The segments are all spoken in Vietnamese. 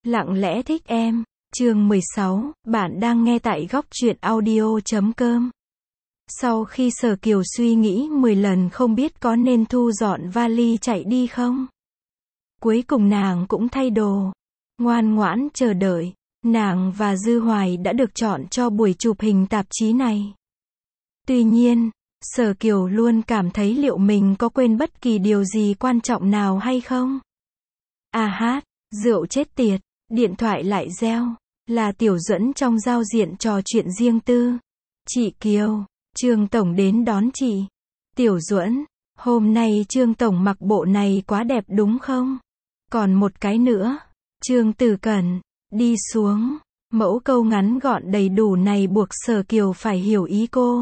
Lặng lẽ thích em. Chương 16, bạn đang nghe tại góc truyện audio.com. Sau khi Sở Kiều suy nghĩ 10 lần không biết có nên thu dọn vali chạy đi không, cuối cùng nàng cũng thay đồ, ngoan ngoãn chờ đợi. Nàng và Dư Hoài đã được chọn cho buổi chụp hình tạp chí này. Tuy nhiên, Sở Kiều luôn cảm thấy liệu mình có quên bất kỳ điều gì quan trọng nào hay không. Rượu chết tiệt, điện thoại lại reo, là Tiểu Duẫn trong giao diện trò chuyện riêng tư. Chị Kiều, Trương Tổng đến đón chị. Tiểu Duẫn, hôm nay Trương Tổng mặc bộ này quá đẹp đúng không? Còn một cái nữa, Trương Tử Cẩn, đi xuống. Mẫu câu ngắn gọn đầy đủ này buộc Sở Kiều phải hiểu ý cô.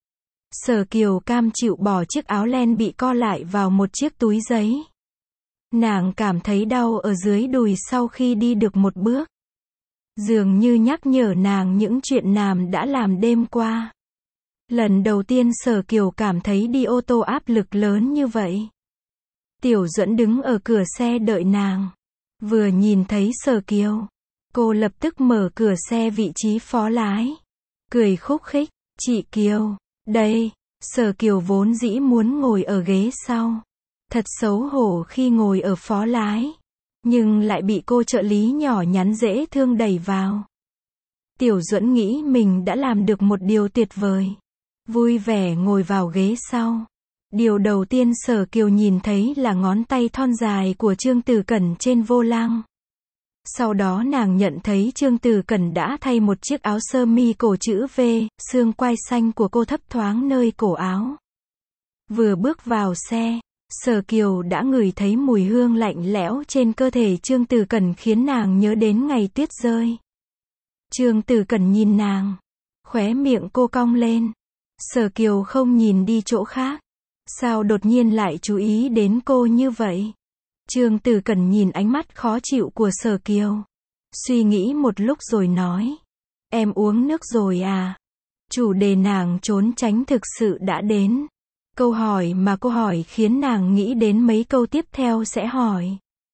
Sở Kiều cam chịu bỏ chiếc áo len bị co lại vào một chiếc túi giấy. Nàng cảm thấy đau ở dưới đùi sau khi đi được một bước. Dường như nhắc nhở nàng những chuyện nàng đã làm đêm qua. Lần đầu tiên Sở Kiều cảm thấy đi ô tô áp lực lớn như vậy. Tiểu Duẫn đứng ở cửa xe đợi nàng. Vừa nhìn thấy Sở Kiều, cô lập tức mở cửa xe vị trí phó lái. Cười khúc khích, chị Kiều, đây. Sở Kiều vốn dĩ muốn ngồi ở ghế sau. Thật xấu hổ khi ngồi ở phó lái. Nhưng lại bị cô trợ lý nhỏ nhắn dễ thương đẩy vào. Tiểu Duẫn nghĩ mình đã làm được một điều tuyệt vời. Vui vẻ ngồi vào ghế sau. Điều đầu tiên Sở Kiều nhìn thấy là ngón tay thon dài của Trương Tử Cẩn trên vô lăng. Sau đó nàng nhận thấy Trương Tử Cẩn đã thay một chiếc áo sơ mi cổ chữ V, xương quai xanh của cô thấp thoáng nơi cổ áo. Vừa bước vào xe, Sở Kiều đã ngửi thấy mùi hương lạnh lẽo trên cơ thể Trương Tử Cẩn khiến nàng nhớ đến ngày tuyết rơi. Trương Tử Cẩn nhìn nàng, khóe miệng cô cong lên. Sở Kiều không nhìn đi chỗ khác. Sao đột nhiên lại chú ý đến cô như vậy? Trương Tử Cẩn nhìn ánh mắt khó chịu của Sở Kiều. Suy nghĩ một lúc rồi nói. Em uống nước rồi à? Chủ đề nàng trốn tránh thực sự đã đến. Câu hỏi mà cô hỏi khiến nàng nghĩ đến mấy câu tiếp theo sẽ hỏi.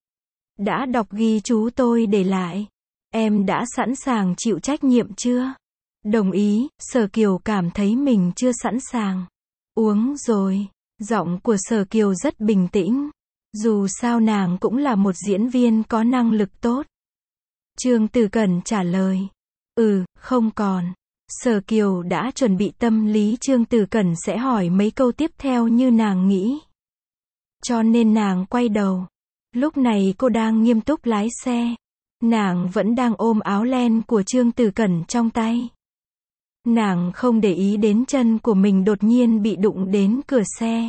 Đã đọc ghi chú tôi để lại. Em đã sẵn sàng chịu trách nhiệm chưa? Đồng ý. Sở Kiều cảm thấy mình chưa sẵn sàng. Uống rồi. Giọng của Sở Kiều rất bình tĩnh. Dù sao nàng cũng là một diễn viên có năng lực tốt. Trương Tử Cẩn trả lời. Không còn. Sở Kiều đã chuẩn bị tâm lý Trương Tử Cẩn sẽ hỏi mấy câu tiếp theo như nàng nghĩ. Cho nên nàng quay đầu. Lúc này cô đang nghiêm túc lái xe. Nàng vẫn đang ôm áo len của Trương Tử Cẩn trong tay. Nàng không để ý đến chân của mình đột nhiên bị đụng đến cửa xe.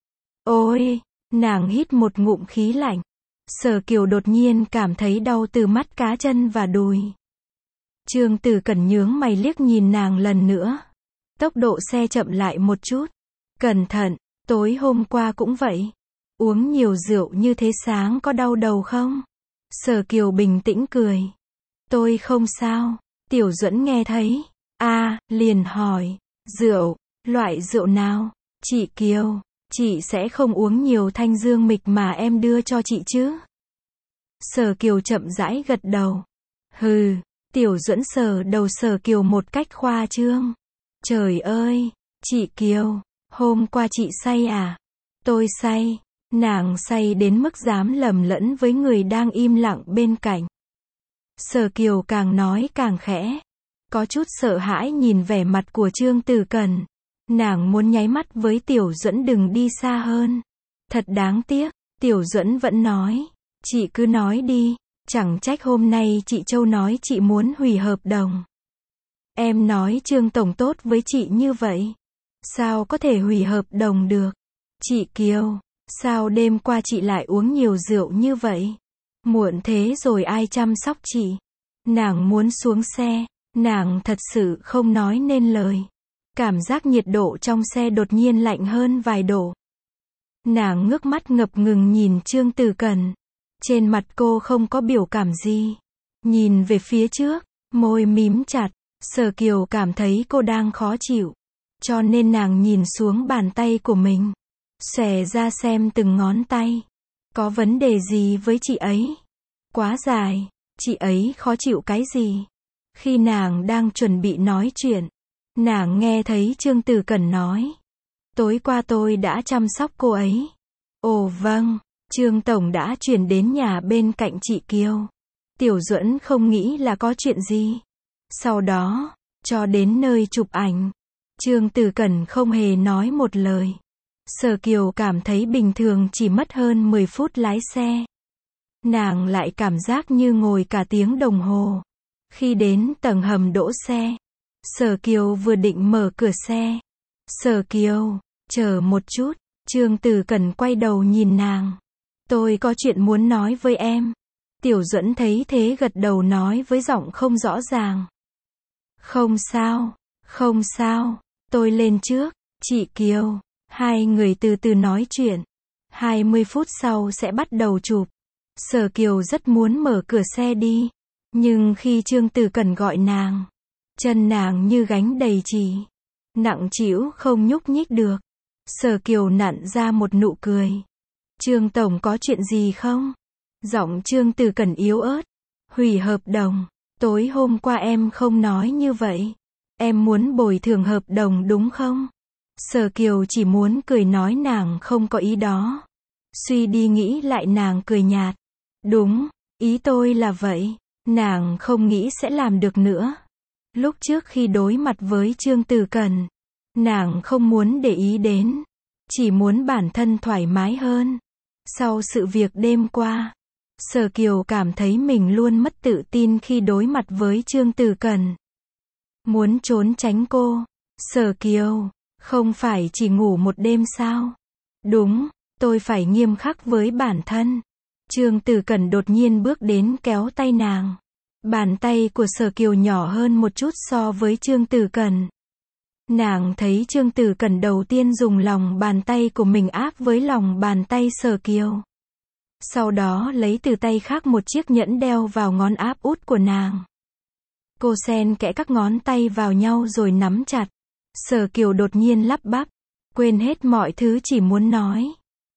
Ôi! Nàng hít một ngụm khí lạnh. Sở Kiều đột nhiên cảm thấy đau từ mắt cá chân và đùi. Trương Tử Cẩn nhướng mày liếc nhìn nàng lần nữa. Tốc độ xe chậm lại một chút. Cẩn thận, tối hôm qua cũng vậy. Uống nhiều rượu như thế sáng có đau đầu không? Sở Kiều bình tĩnh cười. Tôi không sao. Tiểu Duẫn nghe thấy. Liền hỏi. Rượu, loại rượu nào? Chị Kiều, chị sẽ không uống nhiều thanh dương mịch mà em đưa cho chị chứ? Sở Kiều chậm rãi gật đầu. Tiểu Duẫn sờ đầu Sở Kiều một cách khoa trương. Trời ơi, chị Kiều, hôm qua chị say à? Tôi say. Nàng say đến mức dám lầm lẫn với người đang im lặng bên cạnh. Sở Kiều càng nói càng khẽ. Có chút sợ hãi nhìn vẻ mặt của Trương Tử Cẩn. Nàng muốn nháy mắt với Tiểu Duẫn đừng đi xa hơn. Thật đáng tiếc. Tiểu Duẫn vẫn nói. Chị cứ nói đi. Chẳng trách hôm nay chị Châu nói chị muốn hủy hợp đồng. Em nói Trương Tổng tốt với chị như vậy. Sao có thể hủy hợp đồng được? Chị Kiều, sao đêm qua chị lại uống nhiều rượu như vậy? Muộn thế rồi ai chăm sóc chị? Nàng muốn xuống xe. Nàng thật sự không nói nên lời. Cảm giác nhiệt độ trong xe đột nhiên lạnh hơn vài độ. Nàng ngước mắt ngập ngừng nhìn Trương Tử Cẩn. Trên mặt cô không có biểu cảm gì. Nhìn về phía trước, môi mím chặt. Sở Kiều cảm thấy cô đang khó chịu. Cho nên nàng nhìn xuống bàn tay của mình. Xòe ra xem từng ngón tay. Có vấn đề gì với chị ấy? Quá dài. Chị ấy khó chịu cái gì? Khi nàng đang chuẩn bị nói chuyện, nàng nghe thấy Trương Tử Cẩn nói. Tối qua tôi đã chăm sóc cô ấy. Ồ vâng, Trương Tổng đã chuyển đến nhà bên cạnh chị Kiều. Tiểu Duẫn không nghĩ là có chuyện gì. Sau đó, cho đến nơi chụp ảnh, Trương Tử Cẩn không hề nói một lời. Sở Kiều cảm thấy bình thường chỉ mất hơn 10 phút lái xe. Nàng lại cảm giác như ngồi cả tiếng đồng hồ. Khi đến tầng hầm đỗ xe, Sở Kiều vừa định mở cửa xe. Sở Kiều, chờ một chút, Trương Tử Cẩn quay đầu nhìn nàng. Tôi có chuyện muốn nói với em. Tiểu Duẫn thấy thế gật đầu nói với giọng không rõ ràng. Không sao, không sao, tôi lên trước, chị Kiều. Hai người từ từ nói chuyện. 20 phút sau sẽ bắt đầu chụp. Sở Kiều rất muốn mở cửa xe đi. Nhưng khi Trương Tử Cẩn gọi nàng, chân nàng như gánh đầy chì. Nặng trĩu không nhúc nhích được. Sở Kiều nặn ra một nụ cười. Trương Tổng có chuyện gì không? Giọng Trương Tử Cẩn yếu ớt. Hủy hợp đồng. Tối hôm qua em không nói như vậy. Em muốn bồi thường hợp đồng đúng không? Sở Kiều chỉ muốn cười nói nàng không có ý đó. Suy đi nghĩ lại nàng cười nhạt. Đúng, ý tôi là vậy. Nàng không nghĩ sẽ làm được nữa. Lúc trước khi đối mặt với Trương Tử Cẩn, nàng không muốn để ý đến. Chỉ muốn bản thân thoải mái hơn. Sau sự việc đêm qua, Sở Kiều cảm thấy mình luôn mất tự tin khi đối mặt với Trương Tử Cẩn. Muốn trốn tránh cô. Sở Kiều, không phải chỉ ngủ một đêm sao? Đúng, tôi phải nghiêm khắc với bản thân. Trương Tử Cẩn đột nhiên bước đến kéo tay nàng. Bàn tay của Sở Kiều nhỏ hơn một chút so với Trương Tử Cẩn. Nàng thấy Trương Tử Cẩn đầu tiên dùng lòng bàn tay của mình áp với lòng bàn tay Sở Kiều. Sau đó lấy từ tay khác một chiếc nhẫn đeo vào ngón áp út của nàng. Cô xen kẽ các ngón tay vào nhau rồi nắm chặt. Sở Kiều đột nhiên lắp bắp. Quên hết mọi thứ chỉ muốn nói.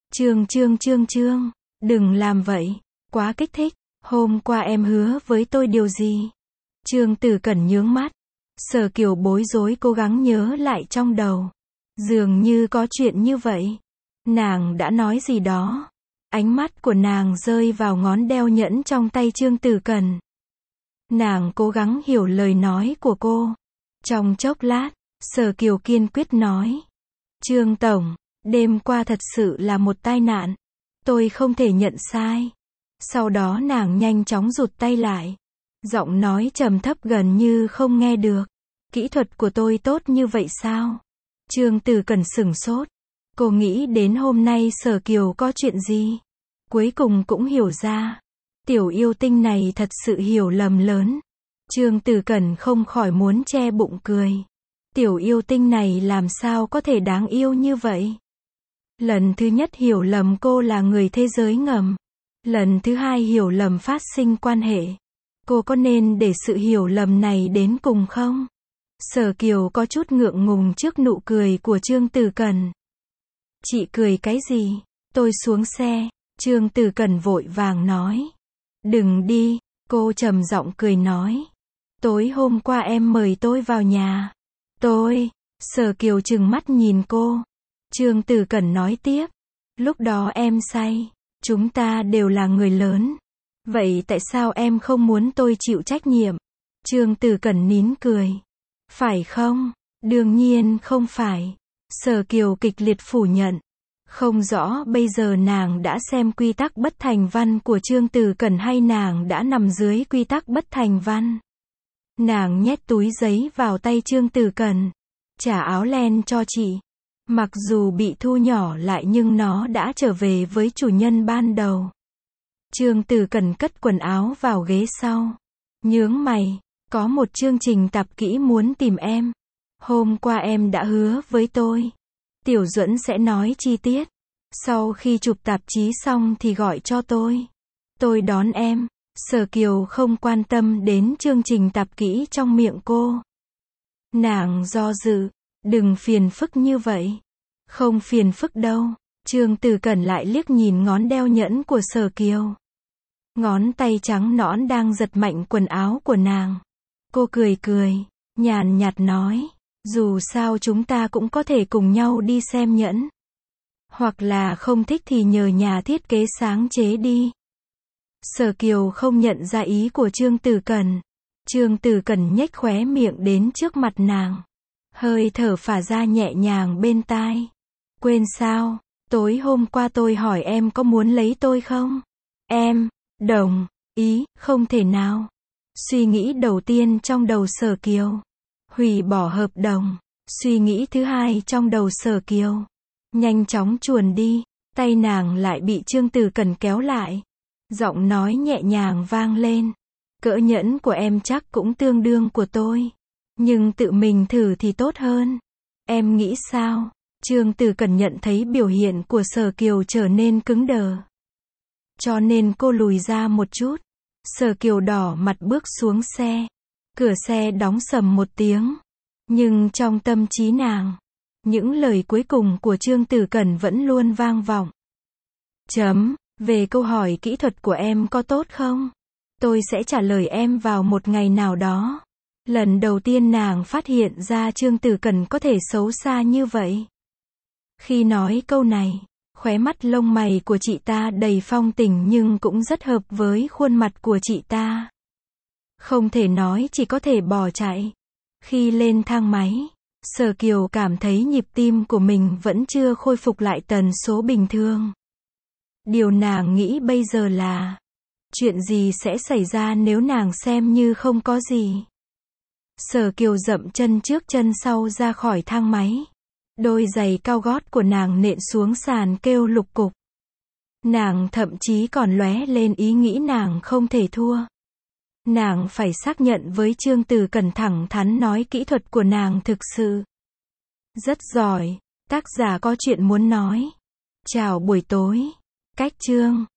Trương, đừng làm vậy. Quá kích thích. Hôm qua em hứa với tôi điều gì? Trương Tử Cẩn nhướng mắt. Sở Kiều bối rối cố gắng nhớ lại trong đầu. Dường như có chuyện như vậy. Nàng đã nói gì đó. Ánh mắt của nàng rơi vào ngón đeo nhẫn trong tay Trương Tử Cẩn. Nàng cố gắng hiểu lời nói của cô. Trong chốc lát, Sở Kiều kiên quyết nói. Trương Tổng, đêm qua thật sự là một tai nạn. Tôi không thể nhận sai. Sau đó nàng nhanh chóng rụt tay lại. Giọng nói trầm thấp gần như không nghe được. Kỹ thuật của tôi tốt như vậy sao? Trương Tử Cẩn sửng sốt. Cô nghĩ đến hôm nay Sở Kiều có chuyện gì? Cuối cùng cũng hiểu ra. Tiểu yêu tinh này thật sự hiểu lầm lớn. Trương Tử Cẩn không khỏi muốn che bụng cười. Tiểu yêu tinh này làm sao có thể đáng yêu như vậy? Lần thứ nhất hiểu lầm cô là người thế giới ngầm. Lần thứ hai hiểu lầm phát sinh quan hệ. Cô có nên để sự hiểu lầm này đến cùng không? Sở Kiều có chút ngượng ngùng trước nụ cười của Trương Tử Cẩn. Chị cười cái gì? Tôi xuống xe. Trương Tử Cẩn vội vàng nói. Đừng đi, cô trầm giọng cười nói. Tối hôm qua em mời tôi vào nhà. Sở Kiều trừng mắt nhìn cô. Trương Tử Cẩn nói tiếp. Lúc đó em say. Chúng ta đều là người lớn. Vậy tại sao em không muốn tôi chịu trách nhiệm? Trương Tử Cẩn nín cười. Phải không? Đương nhiên không phải. Sở Kiều kịch liệt phủ nhận. Không rõ bây giờ nàng đã xem quy tắc bất thành văn của Trương Tử Cẩn hay nàng đã nằm dưới quy tắc bất thành văn. Nàng nhét túi giấy vào tay Trương Tử Cẩn. Trả áo len cho chị. Mặc dù bị thu nhỏ lại nhưng nó đã trở về với chủ nhân ban đầu. Trương Tử Cẩn cất quần áo vào ghế sau. Nhướng mày. Có một chương trình tạp kỹ muốn tìm em. Hôm qua em đã hứa với tôi. Tiểu Duẫn sẽ nói chi tiết. Sau khi chụp tạp chí xong thì gọi cho tôi. Tôi đón em. Sở Kiều không quan tâm đến chương trình tạp kỹ trong miệng cô. Nàng do dự. Đừng phiền phức như vậy. Không phiền phức đâu. Trương Tử Cẩn lại liếc nhìn ngón đeo nhẫn của Sở Kiều. Ngón tay trắng nõn đang giật mạnh quần áo của nàng. Cô cười cười, nhàn nhạt nói, dù sao chúng ta cũng có thể cùng nhau đi xem nhẫn. Hoặc là không thích thì nhờ nhà thiết kế sáng chế đi. Sở Kiều không nhận ra ý của Trương Tử Cẩn. Trương Tử Cẩn nhếch khóe miệng đến trước mặt nàng. Hơi thở phả ra nhẹ nhàng bên tai. Quên sao, tối hôm qua tôi hỏi em có muốn lấy tôi không? Em, đồng ý, không thể nào. Suy nghĩ đầu tiên trong đầu Sở Kiều. Hủy bỏ hợp đồng. Suy nghĩ thứ hai trong đầu Sở Kiều. Nhanh chóng chuồn đi. Tay nàng lại bị Trương Tử Cẩn kéo lại. Giọng nói nhẹ nhàng vang lên. Cỡ nhẫn của em chắc cũng tương đương của tôi. Nhưng tự mình thử thì tốt hơn. Em nghĩ sao? Trương Tử Cẩn nhận thấy biểu hiện của Sở Kiều trở nên cứng đờ. Cho nên cô lùi ra một chút. Sở Kiều đỏ mặt bước xuống xe. Cửa xe đóng sầm một tiếng. Nhưng trong tâm trí nàng, những lời cuối cùng của Trương Tử Cẩn vẫn luôn vang vọng. Về câu hỏi kỹ thuật của em có tốt không? Tôi sẽ trả lời em vào một ngày nào đó. Lần đầu tiên nàng phát hiện ra Trương Tử Cẩn có thể xấu xa như vậy. Khi nói câu này, khóe mắt lông mày của chị ta đầy phong tình nhưng cũng rất hợp với khuôn mặt của chị ta. Không thể nói chỉ có thể bỏ chạy. Khi lên thang máy, Sở Kiều cảm thấy nhịp tim của mình vẫn chưa khôi phục lại tần số bình thường. Điều nàng nghĩ bây giờ là, chuyện gì sẽ xảy ra nếu nàng xem như không có gì. Sở Kiều dậm chân trước chân sau ra khỏi thang máy. Đôi giày cao gót của nàng nện xuống sàn kêu lục cục. Nàng thậm chí còn lóe lên ý nghĩ nàng không thể thua. Nàng phải xác nhận với Trương Tử Cẩn, thẳng thắn nói kỹ thuật của nàng thực sự rất giỏi. Tác giả có chuyện muốn nói. Chào buổi tối. Cách chương